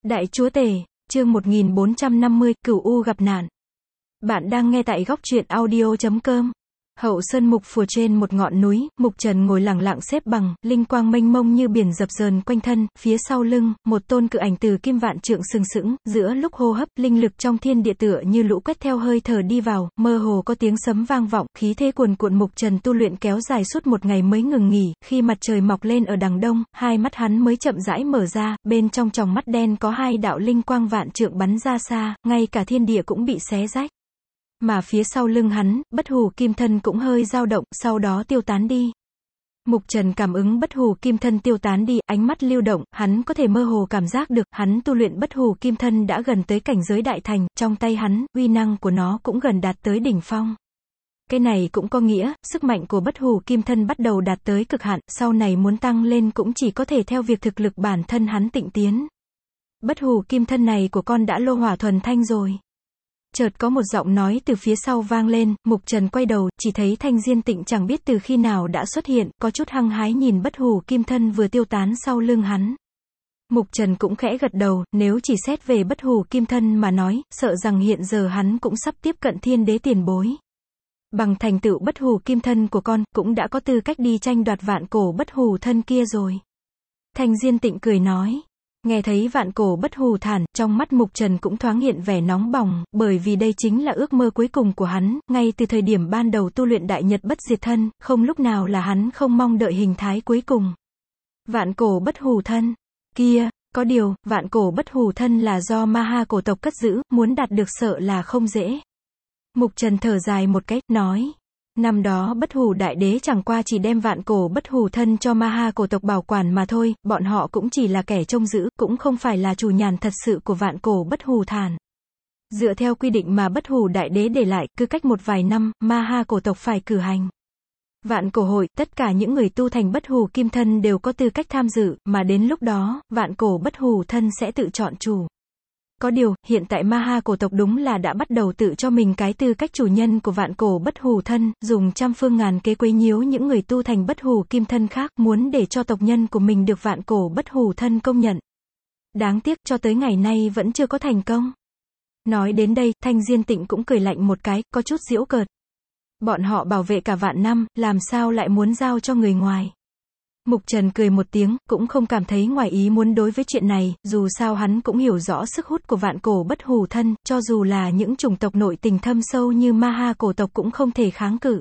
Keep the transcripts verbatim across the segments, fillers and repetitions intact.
Đại chúa tể, chương một nghìn bốn trăm năm mươi, Cửu U gặp nạn. Bạn đang nghe tại góc truyện audio chấm com. Hậu sơn mục phùa trên một ngọn núi, Mục Trần ngồi lặng lặng xếp bằng, linh quang mênh mông như biển dập dờn quanh thân, phía sau lưng, một tôn cự ảnh từ kim vạn trượng sừng sững, giữa lúc hô hấp, linh lực trong thiên địa tựa như lũ quét theo hơi thở đi vào, mơ hồ có tiếng sấm vang vọng, khí thế cuồn cuộn. Mục Trần tu luyện kéo dài suốt một ngày mới ngừng nghỉ, khi mặt trời mọc lên ở đằng đông, hai mắt hắn mới chậm rãi mở ra, bên trong tròng mắt đen có hai đạo linh quang vạn trượng bắn ra xa, ngay cả thiên địa cũng bị xé rách. Mà phía sau lưng hắn, bất hủ kim thân cũng hơi dao động, sau đó tiêu tán đi. Mục Trần cảm ứng bất hủ kim thân tiêu tán đi, ánh mắt lưu động, hắn có thể mơ hồ cảm giác được, hắn tu luyện bất hủ kim thân đã gần tới cảnh giới đại thành, trong tay hắn, uy năng của nó cũng gần đạt tới đỉnh phong. Cái này cũng có nghĩa, sức mạnh của bất hủ kim thân bắt đầu đạt tới cực hạn, sau này muốn tăng lên cũng chỉ có thể theo việc thực lực bản thân hắn tịnh tiến. Bất hủ kim thân này của con đã lô hỏa thuần thanh rồi. Chợt có một giọng nói từ phía sau vang lên, Mục Trần quay đầu, chỉ thấy Thanh Diên Tịnh chẳng biết từ khi nào đã xuất hiện, có chút hăng hái nhìn bất hủ kim thân vừa tiêu tán sau lưng hắn. Mục Trần cũng khẽ gật đầu, nếu chỉ xét về bất hủ kim thân mà nói, sợ rằng hiện giờ hắn cũng sắp tiếp cận thiên đế tiền bối. Bằng thành tựu bất hủ kim thân của con, cũng đã có tư cách đi tranh đoạt vạn cổ bất hủ thân kia rồi. Thanh Diên Tịnh cười nói. Nghe thấy vạn cổ bất hủ thản, trong mắt Mục Trần cũng thoáng hiện vẻ nóng bỏng, bởi vì đây chính là ước mơ cuối cùng của hắn, ngay từ thời điểm ban đầu tu luyện đại nhật bất diệt thân, không lúc nào là hắn không mong đợi hình thái cuối cùng. Vạn cổ bất hủ thân, kia, có điều, vạn cổ bất hủ thân là do ma ha cổ tộc cất giữ, muốn đạt được sợ là không dễ. Mục Trần thở dài một cái, nói. Năm đó bất hủ đại đế chẳng qua chỉ đem vạn cổ bất hủ thân cho ma ha cổ tộc bảo quản mà thôi, bọn họ cũng chỉ là kẻ trông giữ, cũng không phải là chủ nhàn thật sự của vạn cổ bất hủ thản. Dựa theo quy định mà bất hủ đại đế để lại, cứ cách một vài năm, ma ha cổ tộc phải cử hành vạn cổ hội, tất cả những người tu thành bất hủ kim thân đều có tư cách tham dự, mà đến lúc đó, vạn cổ bất hủ thân sẽ tự chọn chủ. Có điều, hiện tại ma ha cổ tộc đúng là đã bắt đầu tự cho mình cái tư cách chủ nhân của vạn cổ bất hủ thân, dùng trăm phương ngàn kế quấy nhiễu những người tu thành bất hủ kim thân khác, muốn để cho tộc nhân của mình được vạn cổ bất hủ thân công nhận. Đáng tiếc, cho tới ngày nay vẫn chưa có thành công. Nói đến đây, Thanh Diên Tịnh cũng cười lạnh một cái, có chút giễu cợt. Bọn họ bảo vệ cả vạn năm, làm sao lại muốn giao cho người ngoài. Mục Trần cười một tiếng, cũng không cảm thấy ngoài ý muốn đối với chuyện này, dù sao hắn cũng hiểu rõ sức hút của vạn cổ bất hủ thân, cho dù là những chủng tộc nội tình thâm sâu như ma ha cổ tộc cũng không thể kháng cự.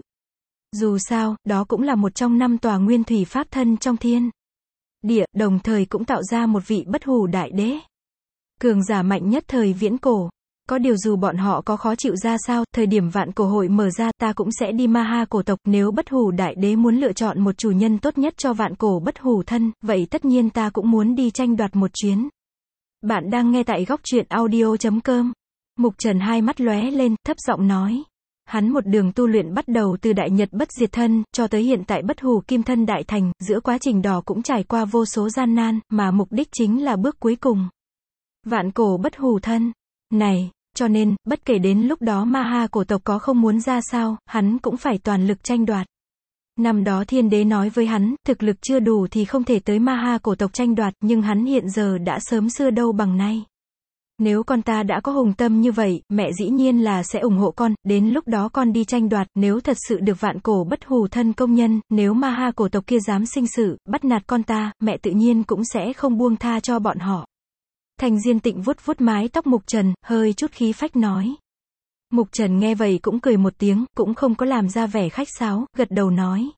Dù sao, đó cũng là một trong năm tòa nguyên thủy pháp thân trong thiên địa, đồng thời cũng tạo ra một vị bất hủ đại đế. Cường giả mạnh nhất thời viễn cổ. Có điều dù bọn họ có khó chịu ra sao, thời điểm vạn cổ hội mở ra, ta cũng sẽ đi ma ha cổ tộc, nếu bất hủ đại đế muốn lựa chọn một chủ nhân tốt nhất cho vạn cổ bất hủ thân, vậy tất nhiên ta cũng muốn đi tranh đoạt một chuyến. Bạn đang nghe tại góc truyện audio chấm com. Mục Trần hai mắt lóe lên, thấp giọng nói. Hắn một đường tu luyện bắt đầu từ đại nhật bất diệt thân, cho tới hiện tại bất hủ kim thân đại thành, giữa quá trình đó cũng trải qua vô số gian nan, mà mục đích chính là bước cuối cùng. Vạn cổ bất hủ thân. Này. Cho nên, bất kể đến lúc đó ma ha cổ tộc có không muốn ra sao, hắn cũng phải toàn lực tranh đoạt. Năm đó thiên đế nói với hắn, thực lực chưa đủ thì không thể tới ma ha cổ tộc tranh đoạt, nhưng hắn hiện giờ đã sớm xưa đâu bằng nay. Nếu con ta đã có hùng tâm như vậy, mẹ dĩ nhiên là sẽ ủng hộ con, đến lúc đó con đi tranh đoạt, nếu thật sự được vạn cổ bất hủ thân công nhân, nếu ma ha cổ tộc kia dám sinh sự, bắt nạt con ta, mẹ tự nhiên cũng sẽ không buông tha cho bọn họ. Thanh Diên Tịnh vuốt vuốt mái tóc Mục Trần, hơi chút khí phách nói. Mục Trần nghe vậy cũng cười một tiếng, cũng không có làm ra vẻ khách sáo, gật đầu nói.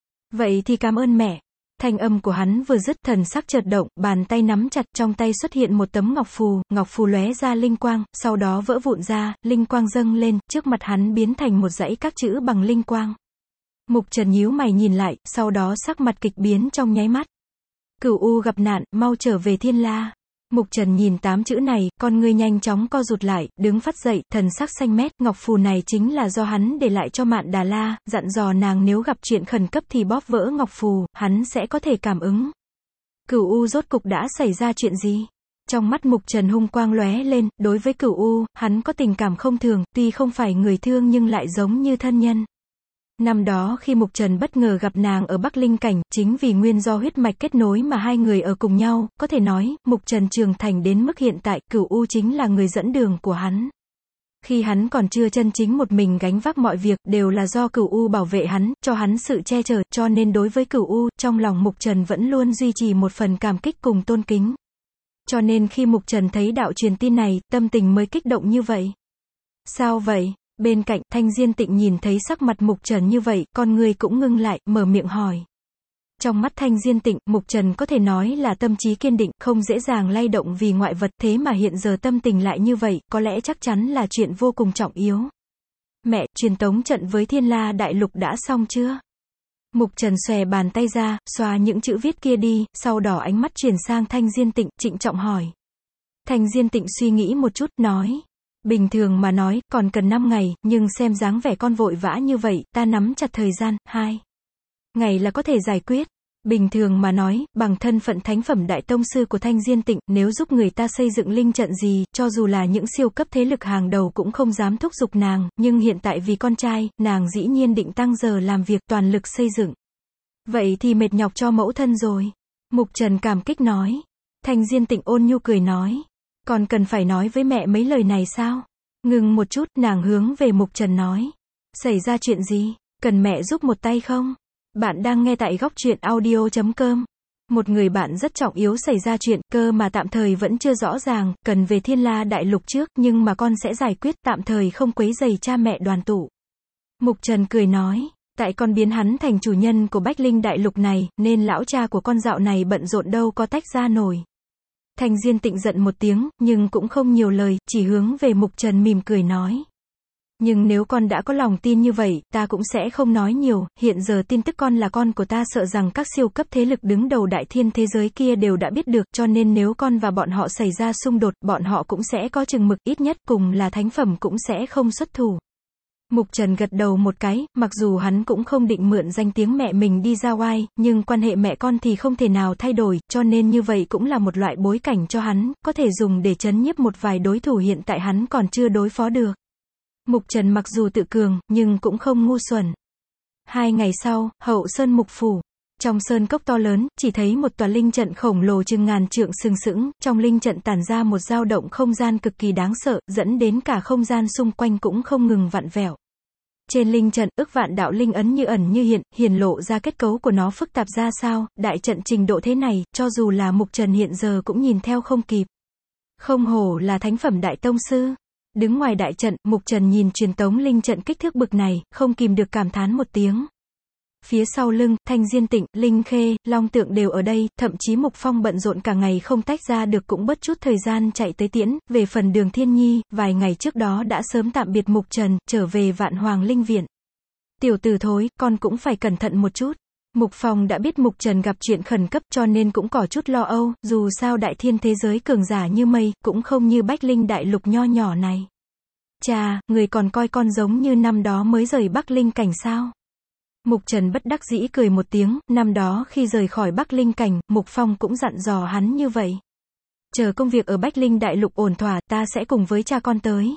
Vậy thì cảm ơn mẹ. Thanh âm của hắn vừa dứt, thần sắc chợt động, bàn tay nắm chặt, trong tay xuất hiện một tấm ngọc phù, ngọc phù lóe ra linh quang, sau đó vỡ vụn ra, linh quang dâng lên, trước mặt hắn biến thành một dãy các chữ bằng linh quang. Mục Trần nhíu mày nhìn lại, sau đó sắc mặt kịch biến trong nháy mắt. Cửu U gặp nạn, mau trở về Thiên La. Mục Trần nhìn tám chữ này, con ngươi nhanh chóng co rụt lại, đứng phắt dậy, thần sắc xanh mét, ngọc phù này chính là do hắn để lại cho Mạn Đà La, dặn dò nàng nếu gặp chuyện khẩn cấp thì bóp vỡ ngọc phù, hắn sẽ có thể cảm ứng. Cửu U rốt cục đã xảy ra chuyện gì? Trong mắt Mục Trần hung quang lóe lên, đối với Cửu U, hắn có tình cảm không thường, tuy không phải người thương nhưng lại giống như thân nhân. Năm đó khi Mục Trần bất ngờ gặp nàng ở Bắc Linh Cảnh, chính vì nguyên do huyết mạch kết nối mà hai người ở cùng nhau, có thể nói, Mục Trần trưởng thành đến mức hiện tại, Cửu U chính là người dẫn đường của hắn. Khi hắn còn chưa chân chính một mình gánh vác mọi việc, đều là do Cửu U bảo vệ hắn, cho hắn sự che chở, cho nên đối với Cửu U, trong lòng Mục Trần vẫn luôn duy trì một phần cảm kích cùng tôn kính. Cho nên khi Mục Trần thấy đạo truyền tin này, tâm tình mới kích động như vậy. Sao vậy? Bên cạnh, Thanh Diên Tịnh nhìn thấy sắc mặt Mục Trần như vậy, con người cũng ngưng lại, mở miệng hỏi. Trong mắt Thanh Diên Tịnh, Mục Trần có thể nói là tâm trí kiên định, không dễ dàng lay động vì ngoại vật, thế mà hiện giờ tâm tình lại như vậy, có lẽ chắc chắn là chuyện vô cùng trọng yếu. Mẹ, truyền tống trận với Thiên La Đại Lục đã xong chưa? Mục Trần xòe bàn tay ra, xóa những chữ viết kia đi, sau đó ánh mắt chuyển sang Thanh Diên Tịnh, trịnh trọng hỏi. Thanh Diên Tịnh suy nghĩ một chút, nói. Bình thường mà nói, còn cần năm ngày, nhưng xem dáng vẻ con vội vã như vậy, ta nắm chặt thời gian, hai ngày là có thể giải quyết. Bình thường mà nói, bằng thân phận thánh phẩm đại tông sư của Thanh Diên Tịnh, nếu giúp người ta xây dựng linh trận gì, cho dù là những siêu cấp thế lực hàng đầu cũng không dám thúc giục nàng, nhưng hiện tại vì con trai, nàng dĩ nhiên định tăng giờ làm việc toàn lực xây dựng. Vậy thì mệt nhọc cho mẫu thân rồi. Mục Trần cảm kích nói. Thanh Diên Tịnh ôn nhu cười nói. Còn cần phải nói với mẹ mấy lời này sao? Ngừng một chút, nàng hướng về Mục Trần nói. Xảy ra chuyện gì? Cần mẹ giúp một tay không? Bạn đang nghe tại góc truyện audio chấm com. Một người bạn rất trọng yếu xảy ra chuyện, cơ mà tạm thời vẫn chưa rõ ràng, cần về Thiên La Đại Lục trước, nhưng mà con sẽ giải quyết, tạm thời không quấy rầy cha mẹ đoàn tụ. Mục Trần cười nói, tại con biến hắn thành chủ nhân của Bách Linh Đại Lục này, nên lão cha của con dạo này bận rộn đâu có tách ra nổi. Thanh Diên Tịnh giận một tiếng, nhưng cũng không nhiều lời, chỉ hướng về Mục Trần mỉm cười nói. Nhưng nếu con đã có lòng tin như vậy, ta cũng sẽ không nói nhiều, hiện giờ tin tức con là con của ta sợ rằng các siêu cấp thế lực đứng đầu đại thiên thế giới kia đều đã biết được, cho nên nếu con và bọn họ xảy ra xung đột, bọn họ cũng sẽ có chừng mực, ít nhất cùng là thánh phẩm cũng sẽ không xuất thủ. Mục Trần gật đầu một cái, mặc dù hắn cũng không định mượn danh tiếng mẹ mình đi ra oai, nhưng quan hệ mẹ con thì không thể nào thay đổi, cho nên như vậy cũng là một loại bối cảnh cho hắn, có thể dùng để trấn nhiếp một vài đối thủ hiện tại hắn còn chưa đối phó được. Mục Trần mặc dù tự cường, nhưng cũng không ngu xuẩn. Hai ngày sau, Hậu Sơn Mục Phủ. Trong sơn cốc to lớn, chỉ thấy một tòa linh trận khổng lồ chừng ngàn trượng sừng sững, trong linh trận tản ra một dao động không gian cực kỳ đáng sợ, dẫn đến cả không gian xung quanh cũng không ngừng vặn vẹo. Trên linh trận, ức vạn đạo linh ấn như ẩn như hiện, hiển lộ ra kết cấu của nó phức tạp ra sao, đại trận trình độ thế này, cho dù là Mục Trần hiện giờ cũng nhìn theo không kịp. Không hổ là thánh phẩm đại tông sư. Đứng ngoài đại trận, Mục Trần nhìn truyền tống linh trận kích thước bực này, không kìm được cảm thán một tiếng. Phía sau lưng, Thanh Diên Tịnh, Linh Khê, Long Tượng đều ở đây, thậm chí Mục Phong bận rộn cả ngày không tách ra được cũng bớt chút thời gian chạy tới tiễn, về phần Đường Thiên Nhi, vài ngày trước đó đã sớm tạm biệt Mục Trần, trở về Vạn Hoàng Linh Viện. Tiểu tử thối, con cũng phải cẩn thận một chút. Mục Phong đã biết Mục Trần gặp chuyện khẩn cấp cho nên cũng có chút lo âu, dù sao đại thiên thế giới cường giả như mây, cũng không như Bách Linh Đại Lục nho nhỏ này. Cha, người còn coi con giống như năm đó mới rời Bắc Linh Cảnh sao? Mục Trần bất đắc dĩ cười một tiếng, năm đó khi rời khỏi Bắc Linh Cảnh, Mục Phong cũng dặn dò hắn như vậy. Chờ công việc ở Bách Linh Đại Lục ổn thỏa, ta sẽ cùng với cha con tới.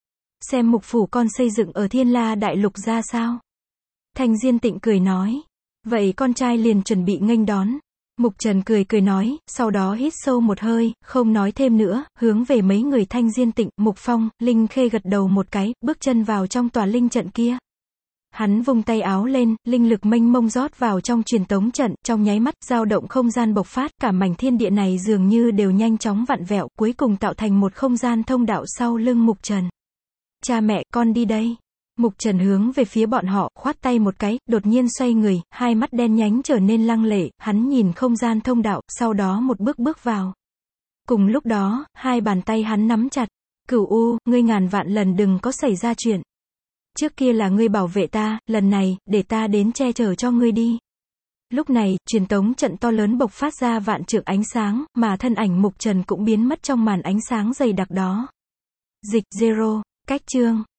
Xem Mục Phủ con xây dựng ở Thiên La Đại Lục ra sao? Thanh Diên Tịnh cười nói. Vậy con trai liền chuẩn bị nghênh đón. Mục Trần cười cười nói, sau đó hít sâu một hơi, không nói thêm nữa, hướng về mấy người Thanh Diên Tịnh, Mục Phong, Linh Khê gật đầu một cái, bước chân vào trong tòa linh trận kia. Hắn vung tay áo lên, linh lực mênh mông rót vào trong truyền tống trận, trong nháy mắt, dao động không gian bộc phát, cả mảnh thiên địa này dường như đều nhanh chóng vặn vẹo, cuối cùng tạo thành một không gian thông đạo sau lưng Mục Trần. Cha mẹ, con đi đây. Mục Trần hướng về phía bọn họ, khoát tay một cái, đột nhiên xoay người, hai mắt đen nhánh trở nên lăng lệ, hắn nhìn không gian thông đạo, sau đó một bước bước vào. Cùng lúc đó, hai bàn tay hắn nắm chặt. Cửu U, ngươi ngàn vạn lần đừng có xảy ra chuyện. Trước kia là ngươi bảo vệ ta, lần này, để ta đến che chở cho ngươi đi. Lúc này, truyền tống trận to lớn bộc phát ra vạn trượng ánh sáng, mà thân ảnh Mục Trần cũng biến mất trong màn ánh sáng dày đặc đó. Dịch Zero, cách chương.